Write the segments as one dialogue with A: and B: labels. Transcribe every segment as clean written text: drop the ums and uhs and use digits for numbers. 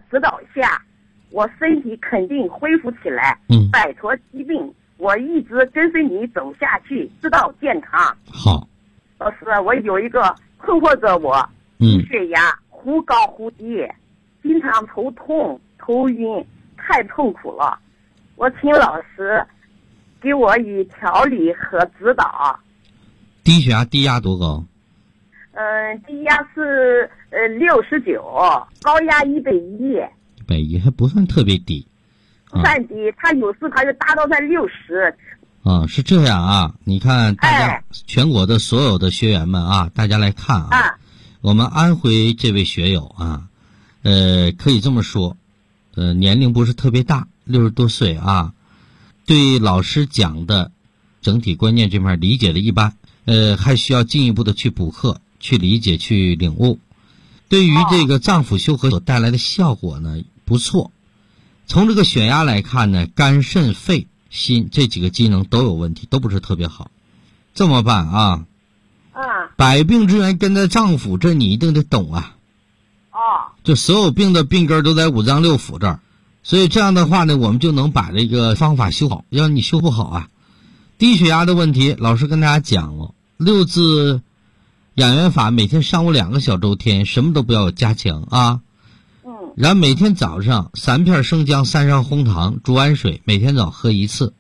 A: 指导下，我身体肯定恢复起来，摆脱疾病。我一直跟随你走下去，直到健康。
B: 好，
A: 老师，我有一个困惑着我，低血压忽高忽低，经常头痛头晕，太痛苦了。我请老师给我以调理和指导。
B: 低血压低压多高？
A: 低压是69，高压110。
B: 110还不算特别低。
A: 不算低，他有时他就达到在60。
B: 是这样啊，你看大家全国的所有的学员们啊，大家来看啊，我们安徽这位学友啊，可以这么说，年龄不是特别大，60多岁啊，对老师讲的整体观念这块理解的一般，还需要进一步的去补课、去理解、去领悟。对于这个脏腑修和所带来的效果呢，不错。从这个血压来看呢，肝、肾、肺、心这几个机能都有问题，都不是特别好。这么办啊？百病之源根在脏腑，这你一定得懂啊。这所有病的病根都在五脏六腑这儿，所以这样的话呢，我们就能把这个方法修好。要你修不好啊，低血压的问题，老师跟大家讲了，6字养元法，每天上午2个小周天，什么都不要加强啊。然后每天早上3片生姜，3勺红糖，煮完水，每天早喝1次。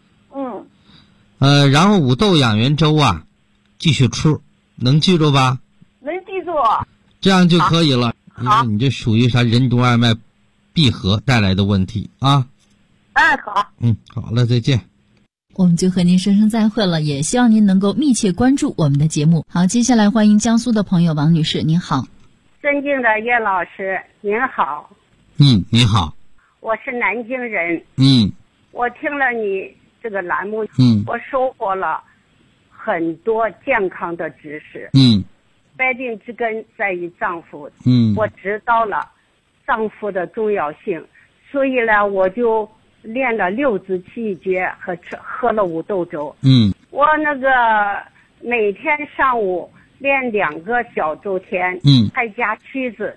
B: 然后五豆养元粥啊，继续吃，能记住吧？
A: 能记住。
B: 这样就可以了。因为你这属于啥任督二脉闭合带来的问题啊。
A: 好。
B: 好了，再见。
C: 我们就和您说声再会了，也希望您能够密切关注我们的节目。好，接下来欢迎江苏的朋友王女士，您好。
D: 尊敬的叶老师您好。
B: 你好。
D: 我是南京人。我听了你这个栏目，我收获了很多健康的知识。百病之根在于脏腑。我知道了脏腑的重要性，所以呢，我就练了6字气诀和喝了五豆粥。我那个每天上午练2个小周天，再加曲子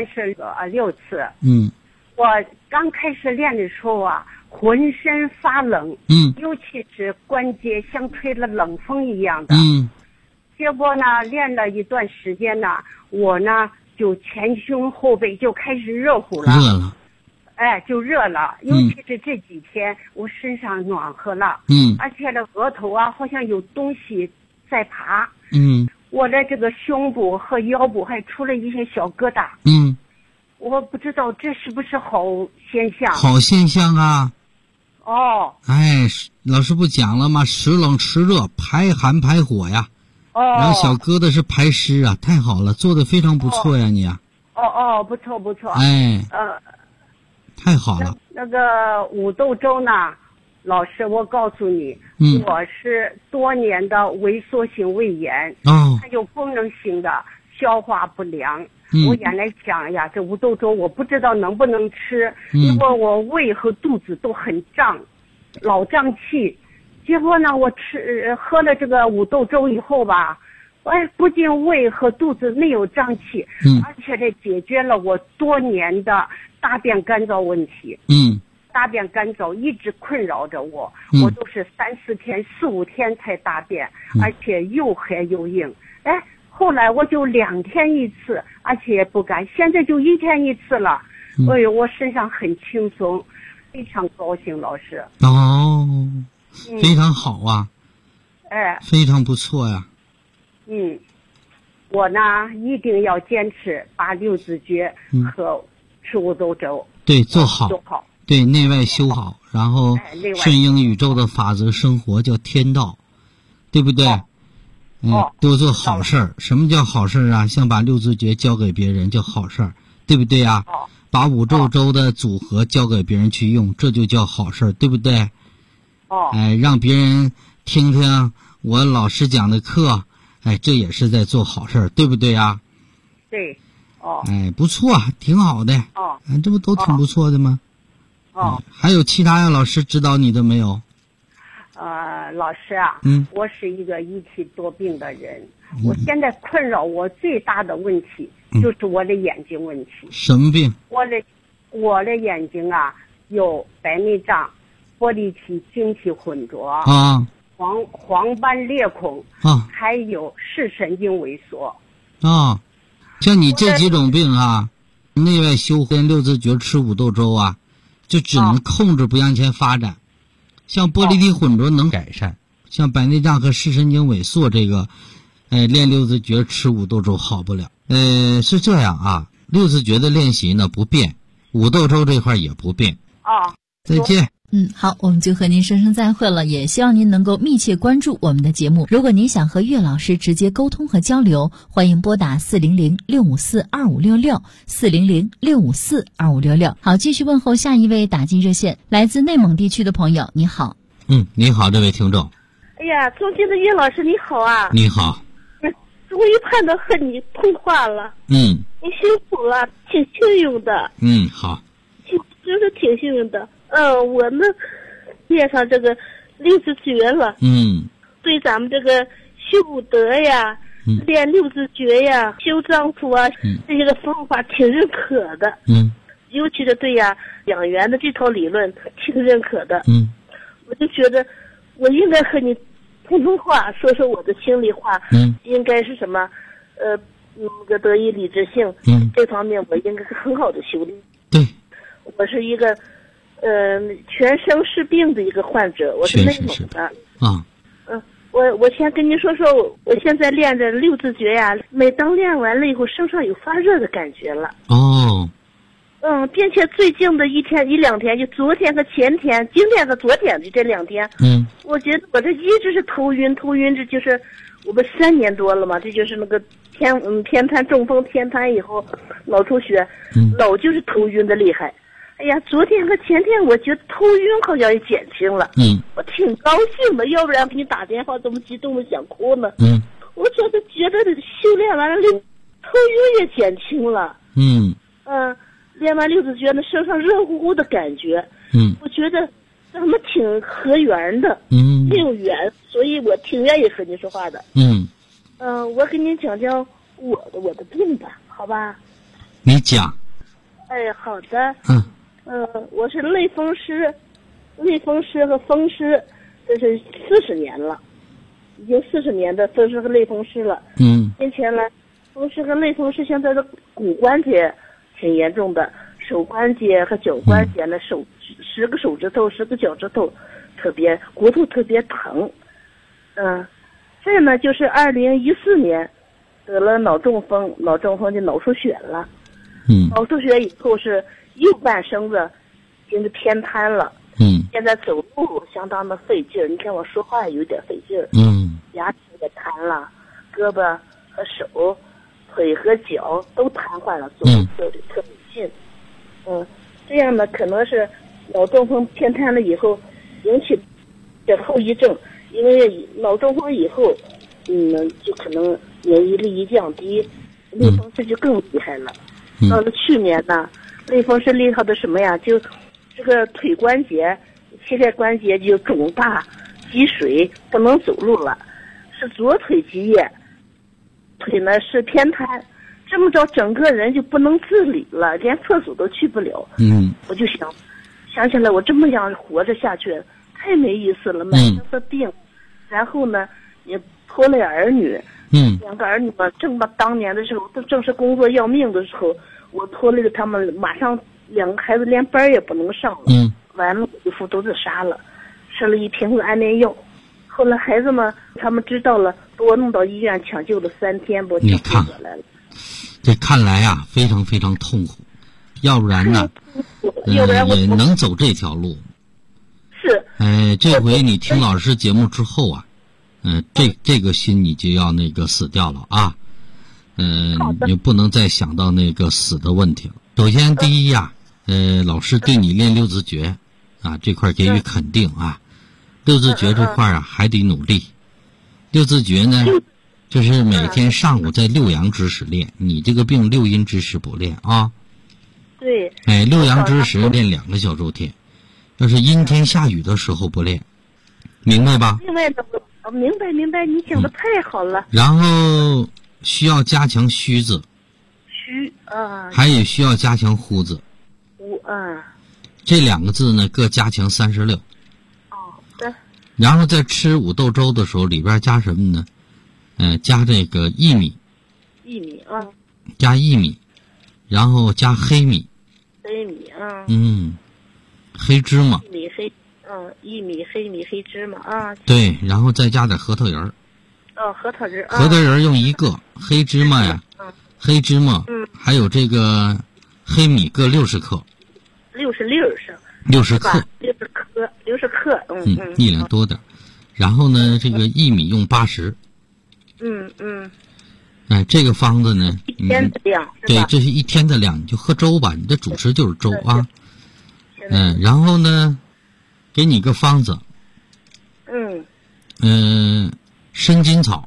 D: 36次。我刚开始练的时候啊，浑身发冷，尤其是关节像吹了冷风一样的。结果呢，练了一段时间呢，我呢就前胸后背就开始热乎了。就热了，尤其是这几天我身上暖和了。而且呢，额头啊好像有东西在爬。我的这个胸部和腰部还出了一些小疙瘩。我不知道这是不是好现象。
B: 好现象啊。
D: 哎，
B: 老师不讲了吗？时冷时热，排寒排火呀。然后小疙瘩是排湿啊，太好了，做得非常不错呀，你啊。
D: 不错不错。
B: 太好了。
D: 那个五豆粥呢，老师，我告诉你，我是多年的萎缩性胃炎，还有功能性的消化不良。我原来想呀，这五豆粥我不知道能不能吃，因为我胃和肚子都很胀，老胀气。结果呢，我喝了这个五豆粥以后吧，不仅胃和肚子没有胀气，而且这解决了我多年的大便干燥问题。大便干燥一直困扰着我，我都是3、4天、4、5天才大便，而且又黑又硬。后来我就2天1次，而且也不干，现在就1天1次了。我身上很轻松，非常高兴，老师。
B: 非常好啊。非常不错呀。
D: 我呢一定要坚持把6字诀和吃五豆粥。
B: 对，做好。对，内外修好，然后顺应宇宙的法则生活，叫天道，对不对？多做好事儿。什么叫好事儿啊？像把6字诀交给别人叫好事儿，对不对啊？把五豆粥的组合交给别人去用，这就叫好事儿，对不对？让别人听听我老师讲的课，这也是在做好事儿，对不对啊？
D: 对。
B: 不错，挺好的。这不都挺不错的吗？还有其他老师指导你的没有？
D: 老师啊，我是一个一体多病的人，我现在困扰我最大的问题就是我的眼睛问题。
B: 什么病？
D: 我的我的眼睛啊有白内障、玻璃体、晶体混浊
B: 啊，
D: 黄斑裂孔
B: 啊，
D: 还有视神经萎缩
B: 啊。像你这几种病啊，内外休跟六字诀吃五豆粥啊，就只能控制不向前发展。像玻璃体混浊能改善，像白内障和视神经萎缩这个，练六字诀吃五豆粥好不了。是这样啊，六字诀的练习呢不变，五豆粥这块也不变。再见。
C: 好，我们就和您说声再会了，也希望您能够密切关注我们的节目。如果您想和岳老师直接沟通和交流，欢迎拨打400-654-2566，400-654-2566。好，继续问候下一位打进热线，来自内蒙地区的朋友，你好。
B: 你好，这位听众。
E: 哎呀，尊敬的岳老师，你好啊！
B: 你好。
E: 终于盼到和你通话了。你辛苦了，挺幸运的。
B: 好。
E: 真是挺幸运的。我呢，练上这个六字诀了。对咱们这个修武德呀，练六字诀呀，修丈夫啊，这些个方法挺认可的。尤其是对呀养元的这套理论挺认可的。我就觉得我应该和你通话，说说我的心里话。应该是什么？那个德艺理智性。这方面我应该是很好的修炼。
B: 对。
E: 我是一个全身是病的一个患者，我是内蒙的。我先跟您说说，我现在练着六字诀呀，每当练完了以后，身上有发热的感觉了。并且最近的一两天，就昨天和前天，今天和昨天的这2天，我觉得我这一直是头晕，这就是我们3年多了嘛，这就是那个偏瘫中风偏瘫以后脑出血，老就是头晕的厉害。哎呀，昨天和前天我觉得头晕好像也减轻了。我挺高兴的，要不然给你打电话这么激动的想哭呢。我总是觉得修炼完了头晕也减轻了。练完六字诀呢，身上热乎乎的感觉。我觉得咱们挺合缘的。应缘，所以我挺愿意和您说话的。我给您讲讲我的病吧，好吧？
B: 你讲。
E: 好的。我是类风湿和风湿，这是40年了，已经40年的风湿和类风湿了。先前呢，风湿和类风湿现在的骨关节挺严重的，手关节和脚关节呢，10个手指头10个脚趾头骨头特别疼。这呢就是2014年得了脑中风就脑出血了。脑出血以后是右半身子已经是偏瘫了。现在走路相当的费劲儿，你看我说话有点费劲儿。牙齿也瘫了，胳膊和手、腿和脚都瘫痪了，走路走的特别劲。这样呢可能是脑中风偏瘫了以后引起的后遗症，因为脑中风以后，就可能免疫力一降低，类风湿就更厉害了。到了去年呢，类风湿厉害的什么呀？就这个腿关节、膝盖关节就肿大、积水，不能走路了，是左腿积液，腿呢是偏瘫，这么着整个人就不能自理了，连厕所都去不了。我就想起来，我这么样活着下去太没意思了，满身的病，然后呢也拖累儿女。2个儿女嘛，当年的时候，正是工作要命的时候，我拖累了他们，马上2个孩子连班也不能上了。完了我就服毒自杀了，吃了1瓶子安眠药。后来孩子们他们知道了，把我弄到医院抢救了3天，把我抢救过来了。
B: 这看来啊，非常非常痛苦，要不然呢，也能走这条路。
E: 是。
B: 这回你听老师节目之后啊。这个心你就要死掉了啊。你不能再想到死的问题了。首先第一呀，老师对你练六字诀啊这块给予肯定啊。六字诀这块啊还得努力。六字诀呢，就是每天上午在6阳之时练，你这个病6阴之时不练啊。
E: 对。
B: 6阳之时练2个小周天，要是阴天下雨的时候不练，明白吧？
E: 明白，你讲的太好了。
B: 然后需要加强虚字，
E: 虚啊，
B: 还有需要加强呼字。 这2个字呢各加强36。
E: 对。
B: 然后在吃五豆粥的时候，里边加什么呢？加这个薏米。
E: 薏米
B: 加薏米，然后加黑米。
E: 黑米
B: 黑芝麻。
E: 薏米黑米黑芝麻
B: 对，然后再加点核桃仁儿。
E: 核桃仁。
B: 核桃仁儿用1个，黑芝麻呀，黑芝麻，还有这个黑米各60克。60克。
E: 60克。
B: 1两多点。然后呢，这个薏米用80。这个方子呢，
E: 一天的量，
B: 对，这是1天的量，你就喝粥吧，你的主食就是粥啊。然后呢，给你个方子。生筋草。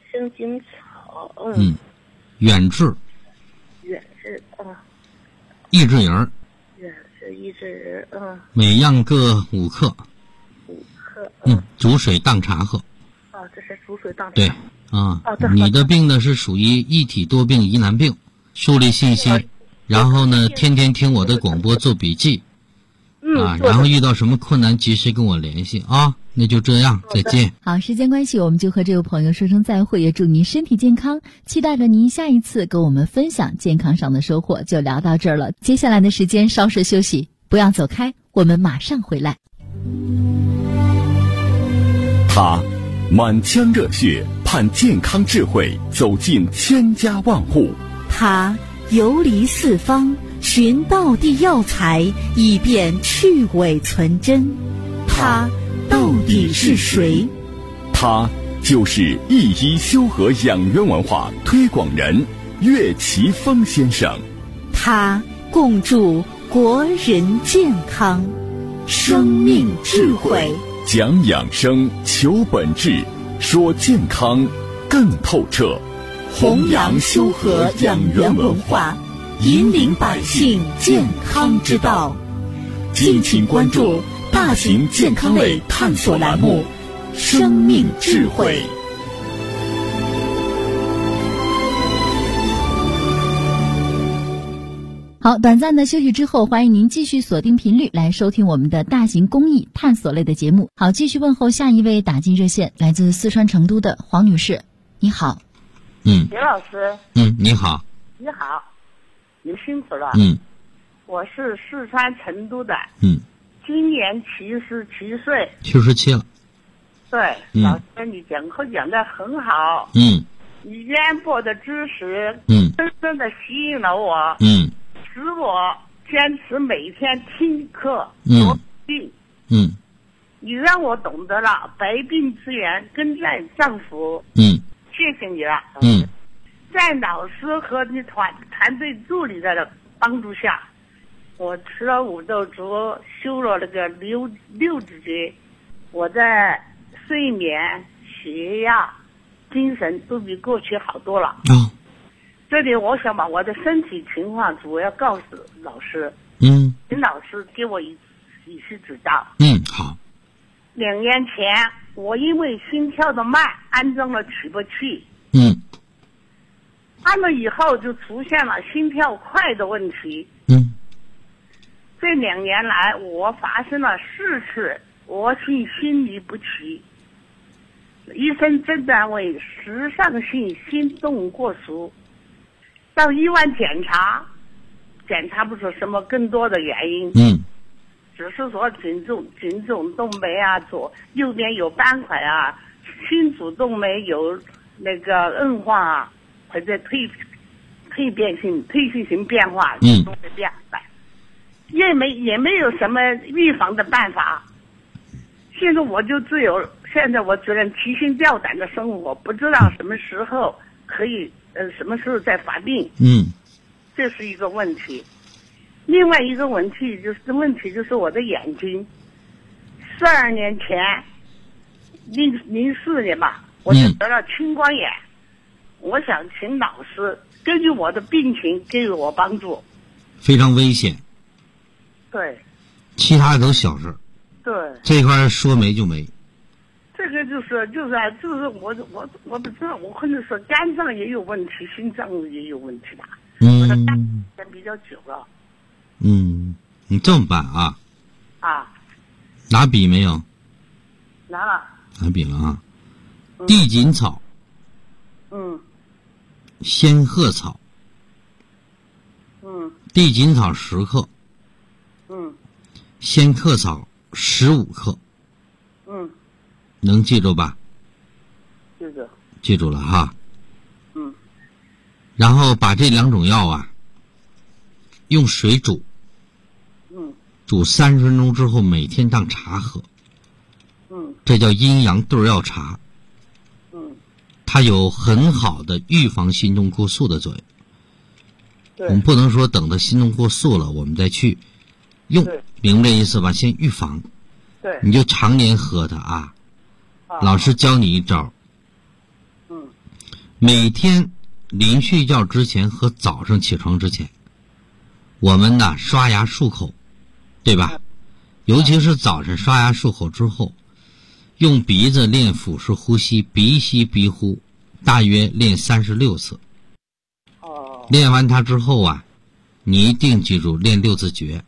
B: 远志。益智仁。
E: 益智仁。
B: 每样各5克。煮水当茶喝。
E: 这是煮水当茶。
B: 对。你的病呢是属于一体多病疑难病，树立信息，然后呢天天听我的广播做笔记，然后遇到什么困难及时跟我联系啊。那就这样，再见。
C: 好，时间关系，我们就和这位朋友说声再会，也祝您身体健康，期待着您下一次跟我们分享健康上的收获。就聊到这儿了，接下来的时间稍事休息，不要走开，我们马上回来。
F: 他满腔热血盼健康智慧走进千家万户，
G: 他游离四方寻道地药材，以便去伪存真。他到底是谁？
F: 他就是一医修和养元文化推广人岳奇峰先生。
G: 他共筑国人健康，生命智慧，
F: 讲养生，求本质，说健康更透彻，
G: 弘扬修和养元文化，引领百姓健康之道。敬请关注大型健康类探索栏目《生命智慧》。
C: 好，短暂的休息之后，欢迎您继续锁定频率来收听我们的大型公益探索类的节目。好，继续问候下一位打进热线，来自四川成都的黄女士，你好。
A: 刘老师。
B: 你好。
A: 你好，您辛苦了。我是四川成都的。今年77岁。
B: 77了。
A: 对，老师，你讲课讲得很好。你渊博的知识，深深的吸引了我。使我坚持每天听课做病。你让我懂得了百病之源根在脏腑。谢谢你了。在老师和你团队助理的帮助下，我吃了五豆粥，修了那个六指节，我在睡眠、血压、精神都比过去好多了。这里我想把我的身体情况主要告诉老师。请老师给我一些指导。
B: 好。
A: 2年前我因为心跳的慢安装了起搏器。安了以后就出现了心跳快的问题。这2年来我发生了4次恶性心律不齐，医生诊断为时尚性心动过速。到医院检查不出什么更多的原因。只是说颈总动脉啊，右边有斑块啊，心主动脉有那个硬化啊，或者退行性变化，都会变的，也没有什么预防的办法。现在我只能提心吊胆的生活，不知道什么时候可以什么时候再发病。这是一个问题。另外一个问题就是我的眼睛。12年前04年吧，我就得了青光眼。我想请老师根据我的病情给予我帮助。
B: 非常危险。
A: 对。
B: 其他的都小事。
A: 对。
B: 这块说没就没。
A: 这个就是我不知道，我可能说肝脏也有问题，心脏也有问题吧。我的肝比较久了。
B: 你这么办啊？
D: 啊。
B: 拿笔没有？
D: 拿了。
B: 拿笔了啊。地锦草。仙鹤草。地锦草10克。仙鹤草15克。能记住吧？记住了哈。然后把这2种药啊，用水煮。煮30分钟之后，每天当茶喝。这叫阴阳对药茶。它有很好的预防心动过速的作用。我们不能说等到心动过速了我们再去用，明白这意思吧？先预防。你就常年喝它啊。老师教你一招。每天临睡觉之前和早上起床之前，我们呢刷牙漱口，对吧？尤其是早晨刷牙漱口之后，用鼻子练腹式呼吸，鼻吸鼻呼，大约练36次。练完它之后啊，你一定记住练6字诀。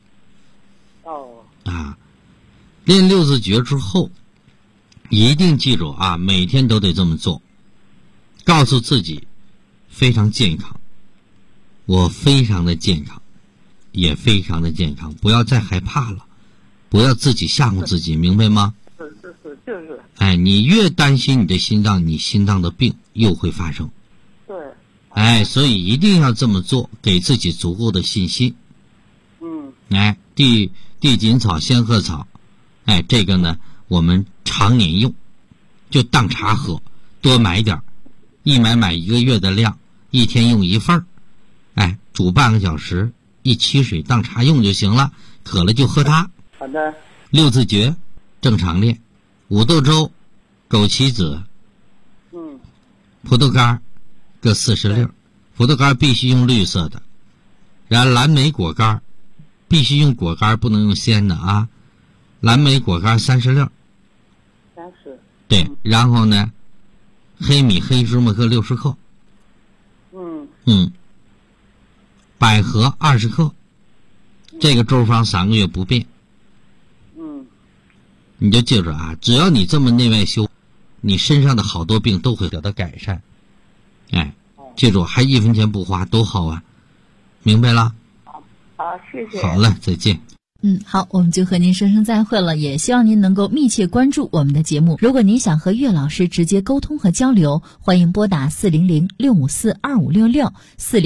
B: 练6字诀之后，一定记住啊，每天都得这么做。告诉自己非常健康，我非常的健康，也非常的健康，不要再害怕了，不要自己吓唬自己，明白吗？
D: 就是。
B: 哎，你越担心你的心脏，你心脏的病又会发生。
D: 对。
B: 哎，所以一定要这么做，给自己足够的信心。哎，地锦草、仙鹤草，哎，这个呢，我们常年用，就当茶喝，多买点，一买1个月的量，一天用1份，哎，煮半个小时，一沏水当茶用就行了，渴了就喝它。
D: 好的。
B: 6字诀正常练，五豆粥、枸杞子、葡萄干各40粒，葡萄干必须用绿色的，然后蓝莓果干必须用果干，不能用鲜的啊。蓝莓果干30粒。
D: 30。
B: 对，然后呢，黑米黑芝麻各60克。百合20克。这个粥方3个月不变。你就记住啊，只要你这么内外修，你身上的好多病都会得到改善。哎，记住，还1分钱不花，多好啊！明白了？
D: 好，谢谢。
B: 好了，再见。
C: 好，我们就和您说声再会了，也希望您能够密切关注我们的节目。如果您想和岳老师直接沟通和交流，欢迎拨打400-654-2566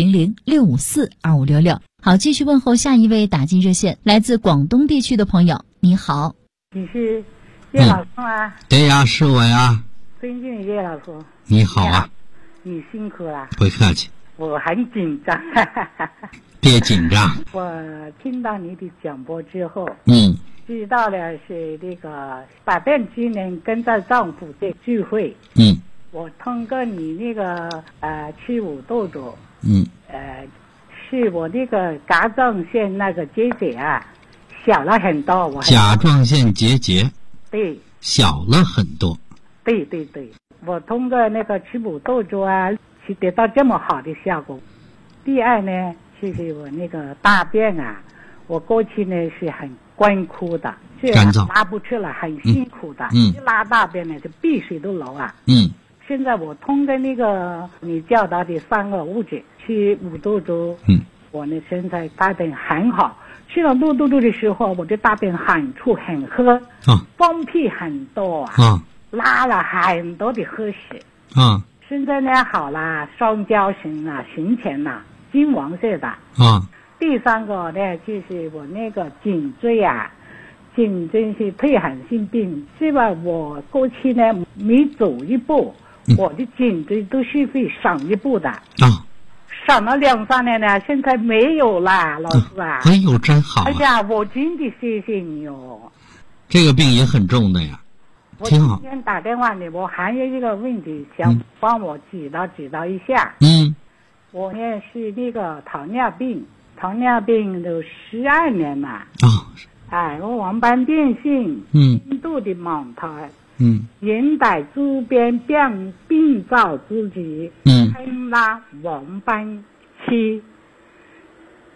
C: 400-654-2566。好，继续问候下一位打进热线，来自广东地区的朋友，你好。
H: 你是岳老师吗？
B: 对呀，是我呀。
H: 尊敬岳老师。
B: 你好啊。
H: 你辛苦了。
B: 不客气。
H: 我很紧张。
B: 别紧张。
H: 我听到你的讲播之后，知道了是那个百变之年跟着丈夫的聚会，我通过你那个吃五豆粥，是我那个甲状腺那个结节啊小了很多。
B: 甲状腺结节
H: 对
B: 小了很多。
H: 对，我通过那个吃五豆粥啊，是得到这么好的效果。第二呢，就是我那个大便啊，我过去呢是很干枯的，
B: 干燥
H: 拉不出来，很辛苦的，一拉大便呢就鼻水都流啊。现在我通过那个你教导的3个物质吃五豆粥，我呢现在大便很好。吃了五豆粥的时候，我的大便很粗很黑，放屁很多拉了很多的黑屎。现在呢好了，双焦型啊，形成了金黄色的。第3个呢就是我那个颈椎啊，颈椎是退行性病，是吧？我过去呢每走一步，我的颈椎都是会闪一步的。闪了2-3年呢，现在没有了，老师啊。
B: 哎呦，真好啊！
H: 哎呀，我真的谢谢你哦。
B: 这个病也很重的呀。
H: 我今天打电话呢，我还有一个问题想帮我指导一下。我呢是那个糖尿病都12年了。我黄斑变性，轻度的盲胎，眼袋周边病灶自己，黑拉黄斑期，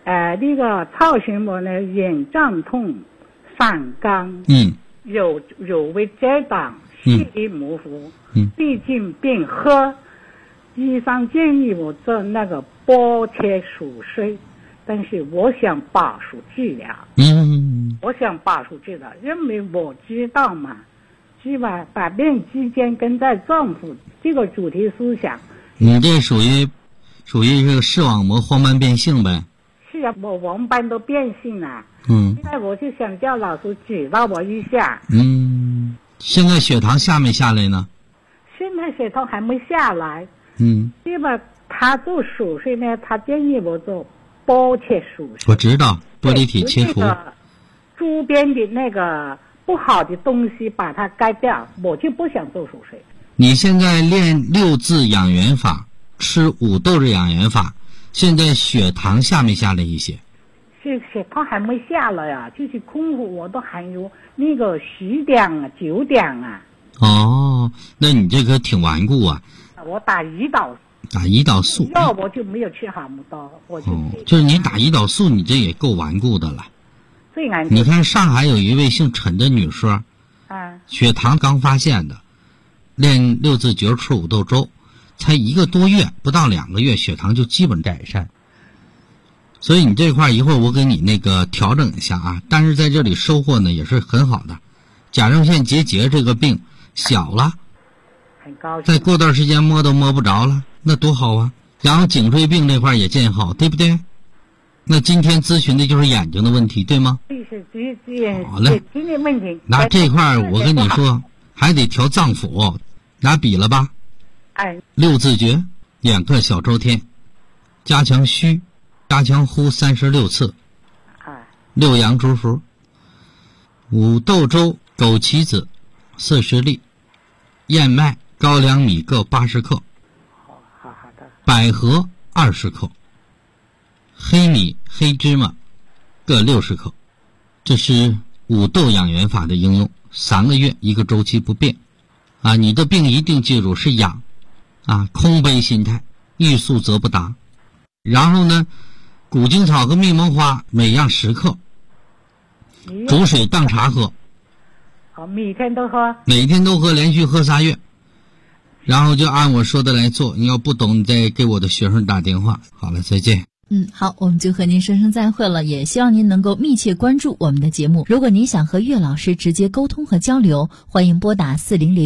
H: 那个造成我呢眼胀痛、散干，有胃结党、视力模糊，毕竟变黑。医生建议我做那个剥切手术，但是我想把手治疗。我想把手治疗，因为我知道嘛，是吧？百病之间根在脏腑，这个主题思想。
B: 你这属于这个视网膜黄斑变性呗？
H: 是啊，我黄斑都变性了。现在我就想叫老师指导我一下。
B: 现在血糖下没下来呢？
H: 现在血糖还没下来。对吧？他做手术呢，他建议我做剥切手术。
B: 我知道，玻璃体切除。
H: 周边的那个不好的东西把它改掉，我就不想做手术。
B: 你现在练6字养元法，吃5豆的养元法，现在血糖下没下来一些？
H: 是血糖还没下来呀，就是空腹我都还有那个10点啊、9点啊。
B: 哦，那你这个挺顽固啊。
H: 我打胰
B: 岛素
H: 药我就没有吃好么多，我就
B: 就是你打胰岛素，你这也够顽固的了。
H: 最难。
B: 你看上海有一位姓陈的女士，血糖刚发现的，练6字诀吃5豆粥，才1个多月，不到2个月，血糖就基本改善。所以你这块一会儿我给你那个调整一下啊，但是在这里收获呢也是很好的。甲状腺结节这个病小了。再过段时间摸都摸不着了，那多好啊！然后颈椎病这块也见好，对不对？那今天咨询的就是眼睛的问题，对吗？好嘞，
H: 问题。
B: 那这块我跟你说，还得调脏腑，拿笔了吧？6字诀，2个小周天，加强虚，加强呼36次，6阳诸符，5豆粥、枸杞子40粒，燕麦、高粱米各80克，
H: 好的。
B: 百合20克，黑米、黑芝麻各60克。这是5豆养元法的应用，3个月一个周期不变。你的病一定记住是养，空杯心态，欲速则不达。然后呢，古精草和蜜蒙花每样10克，煮水当茶喝。
H: 好，每天都喝，
B: 连续喝3月。然后就按我说的来做，你要不懂你再给我的学生打电话。好了，再见。
C: 好，我们就和您说声再会了，也希望您能够密切关注我们的节目。如果您想和岳老师直接沟通和交流，欢迎拨打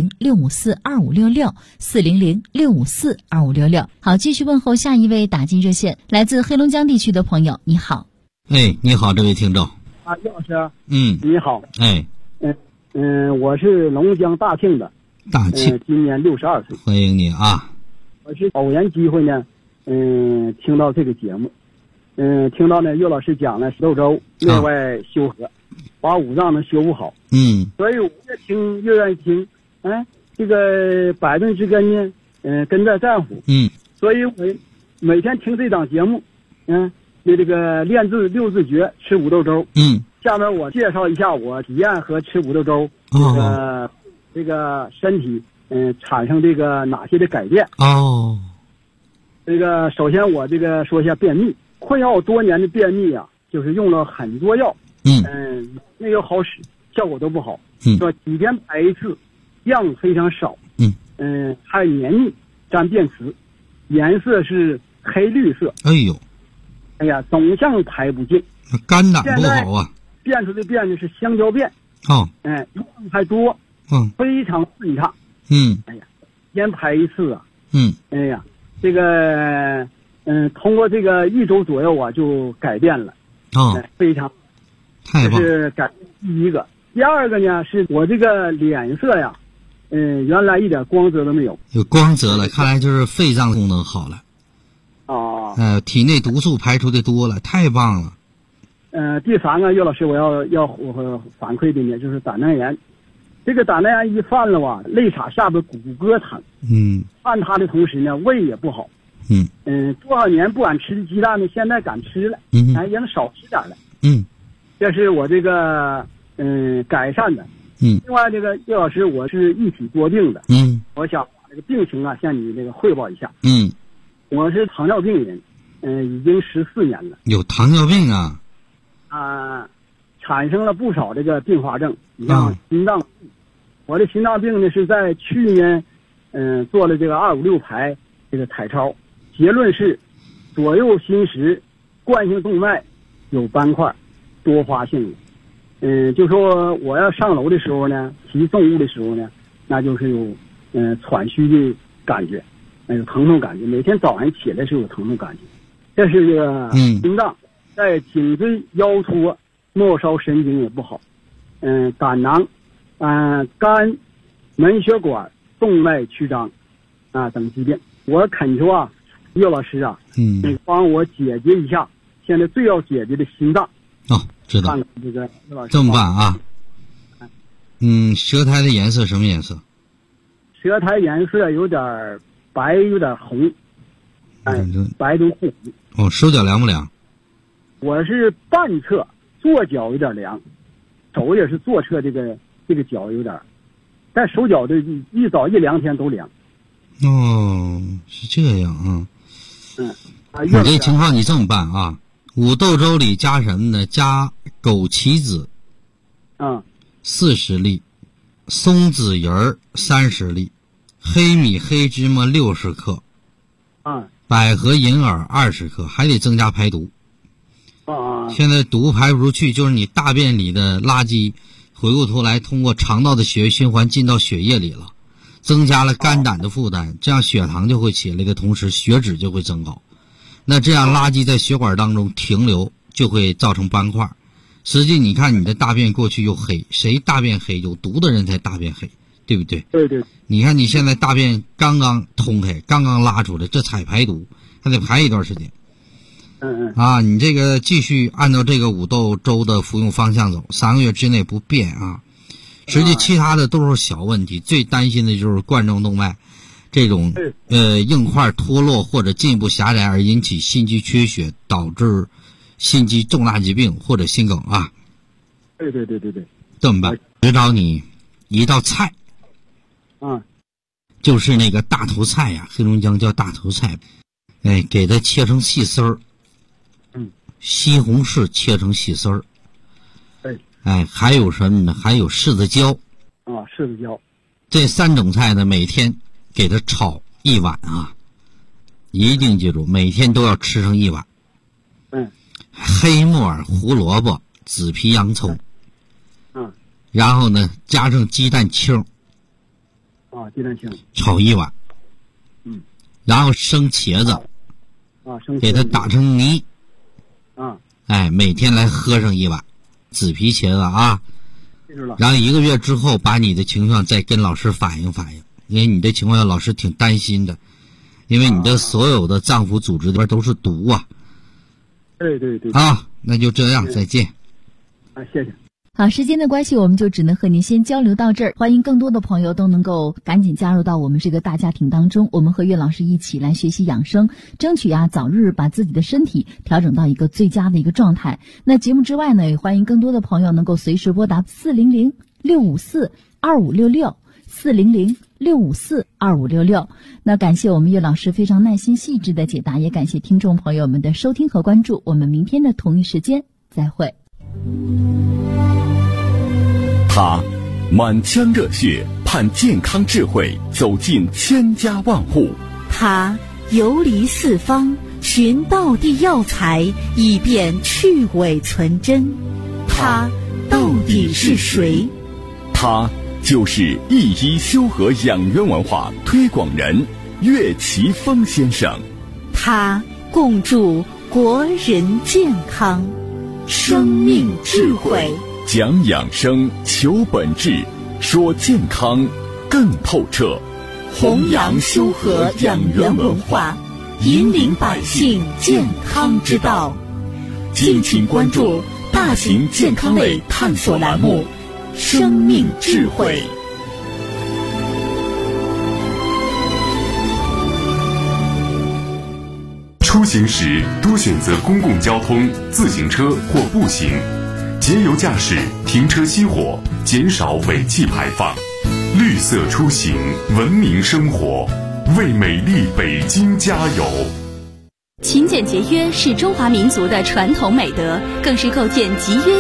C: 400-654-2566 400-654-2566。好，继续问候下一位打进热线，来自黑龙江地区的朋友，你好。
B: 你好，这位听众。
I: 岳老师。你好。我是龙江大庆的。今年62岁。
B: 欢迎你啊！
I: 我是偶然机会呢，听到这个节目，听到呢岳老师讲了10豆粥内外修和，把五脏能修复好。所以我越听越愿意听。这个百病之根呢，根在脏腑。所以我每天听这档节目，这个练字6字诀吃5豆粥。下面我介绍一下我体验和吃5豆粥这个身体产生这个哪些的改变。这个首先我这个说一下便秘，困扰我多年的便秘啊，就是用了很多药，没有好使，效果都不好。说几天排一次，量非常少。还黏腻，沾便池，颜色是黑绿色。总像排不尽，
B: 肝胆不好啊。
I: 变出的便呢是香蕉便。量还多。非常顺畅。先排一次啊。这个通过这个1周左右啊就改变了。非常
B: 太棒。
I: 这是改变第一个。第二个呢是我这个脸色呀，原来一点光泽都没有。
B: 有光泽了，看来就是肺脏功能好了。体内毒素排出的多了，太棒了。
I: 第3个岳老师我要反馈的呢就是胆囊炎。这个胆囊炎一犯了吧，肋叉下边骨骼疼。犯它的同时呢，胃也不好。多少年不敢吃的鸡蛋呢，现在敢吃了。也能少吃点了。这是我这个改善的。另外这个岳老师，我是一体多病的。我想把这个病情啊向你这个汇报一下。我是糖尿病人， 已经14年了。
B: 有糖尿病啊？
I: 产生了不少这个并发症，你像心脏。我的心脏病呢是在去年，做了这个256排这个彩超，结论是左右心室冠性动脉有斑块，多发性的。就说我要上楼的时候呢，提重物的时候呢，那就是有喘吁的感觉，有疼痛感觉，每天早上起来是有疼痛感觉。这是这个心脏，在颈椎腰托末梢神经也不好，胆囊、肝、门血管动脉曲张等疾病。我恳求岳老师帮我解决一下现在最要解决的心脏。
B: 知道。
I: 这个岳老师
B: 这么办啊？舌苔的颜色什么颜色？
I: 舌苔颜色有点白，有点红，白中透红。
B: 手脚凉不凉？
I: 我是半侧，左脚有点凉，手也是左侧这个脚有点，但手脚的一早一2天都凉。
B: 是这样啊。你这情况你这么办啊？五豆粥里加什么呢？加枸杞子40粒，松子仁30粒，黑米黑芝麻60克，百合银耳20克，还得增加排毒。现在毒排不出去，就是你大便里的垃圾回过头来通过肠道的血液循环进到血液里了，增加了肝胆的负担，这样血糖就会起来的同时血脂就会增高，那这样垃圾在血管当中停留就会造成斑块。实际你看你的大便过去又黑，谁大便黑？有毒的人才大便黑，对不对？
I: 对对。
B: 你看你现在大便刚刚通开，刚刚拉出来，这才排毒，还得排一段时间。你这个继续按照这个五豆粥的服用方向走，3个月之内不变啊。实际其他的都是小问题，最担心的就是冠状动脉这种硬块脱落或者进一步狭窄而引起心肌缺血，导致心肌重大疾病或者心梗啊。
I: 对。
B: 这么办？指导你一道菜，就是那个大头菜呀，黑龙江叫大头菜，给它切成细丝儿。西红柿切成细丝儿。还有什么呢？还有柿子椒。
I: 柿子椒。
B: 这3种菜呢，每天给它炒1碗啊，一定记住，每天都要吃上1碗。黑木耳、胡萝卜、紫皮洋葱。然后呢，加上鸡蛋清。
I: 鸡蛋清。
B: 炒1碗。然后生茄子。给它打成泥。每天来喝上1碗紫皮茄子啊。然后1个月之后把你的情况再跟老师反映，因为你这情况老师挺担心的，因为你的所有的脏腑组织里边都是毒啊。
I: 对。
B: 那就这样，再见。
I: 谢谢。
C: 好，时间的关系，我们就只能和您先交流到这儿。欢迎更多的朋友都能够赶紧加入到我们这个大家庭当中，我们和岳老师一起来学习养生，争取早日把自己的身体调整到一个最佳的一个状态。那节目之外呢，也欢迎更多的朋友能够随时拨打400-654-2566。400-654-2566。那感谢我们岳老师非常耐心细致的解答，也感谢听众朋友们的收听和关注。我们明天的同一时间再会。
F: 他满腔热血盼健康智慧走进千家万户，
G: 他游离四方寻道地药材以便去伪存真，他到底是谁？
F: 他就是一医修和养元文化推广人岳奇峰先生，
G: 他共筑国人健康生命智慧，
F: 讲养生求本质，说健康更透彻，
G: 弘扬修和养元文化，引领百姓健康之道。敬请关注大型健康类探索栏目《生命智慧》。
J: 出行时多选择公共交通、自行车或步行，节油驾驶，停车熄火，减少尾气排放。绿色出行，文明生活，为美丽北京加油。
G: 勤俭节约是中华民族的传统美德，更是构建集约